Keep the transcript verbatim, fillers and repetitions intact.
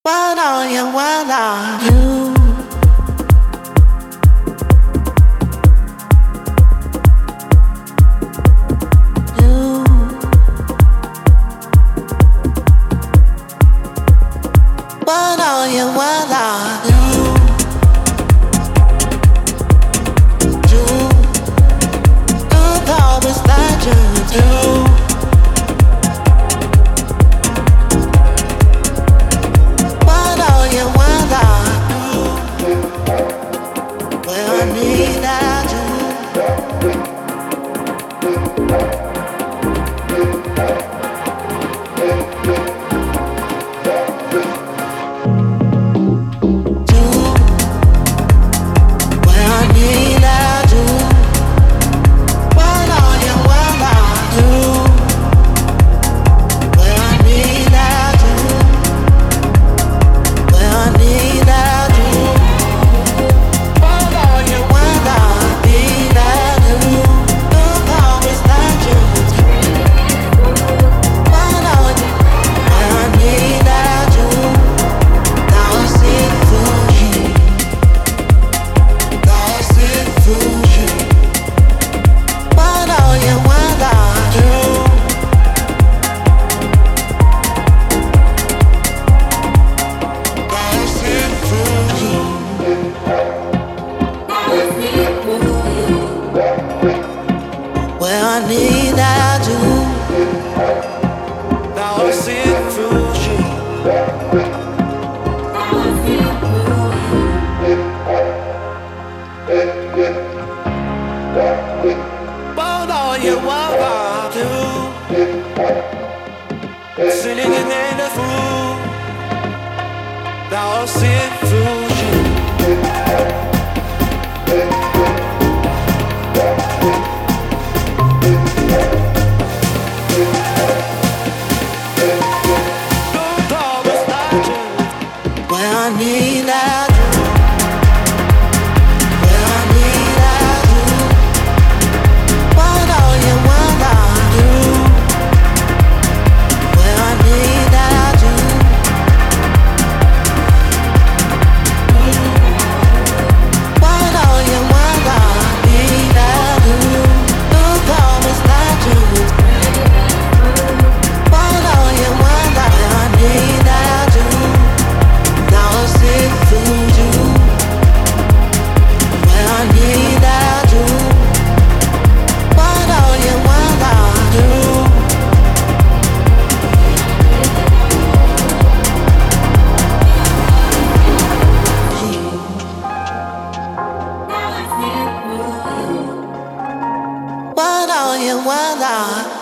What are you, what are you? You. What are you, what are you? You. Do always that you do. I need I do. Now I see it through you. Now I see it through you. But all you want I do. Sitting in the fool. Now I see it through you. I need I do. Where I need I do. What all you want I do. Where I need I do. What all you want I need I do. Who promised that you? What all you want I need I do. Now I see through you. When I need I do. What all you want I do. What all you want I do.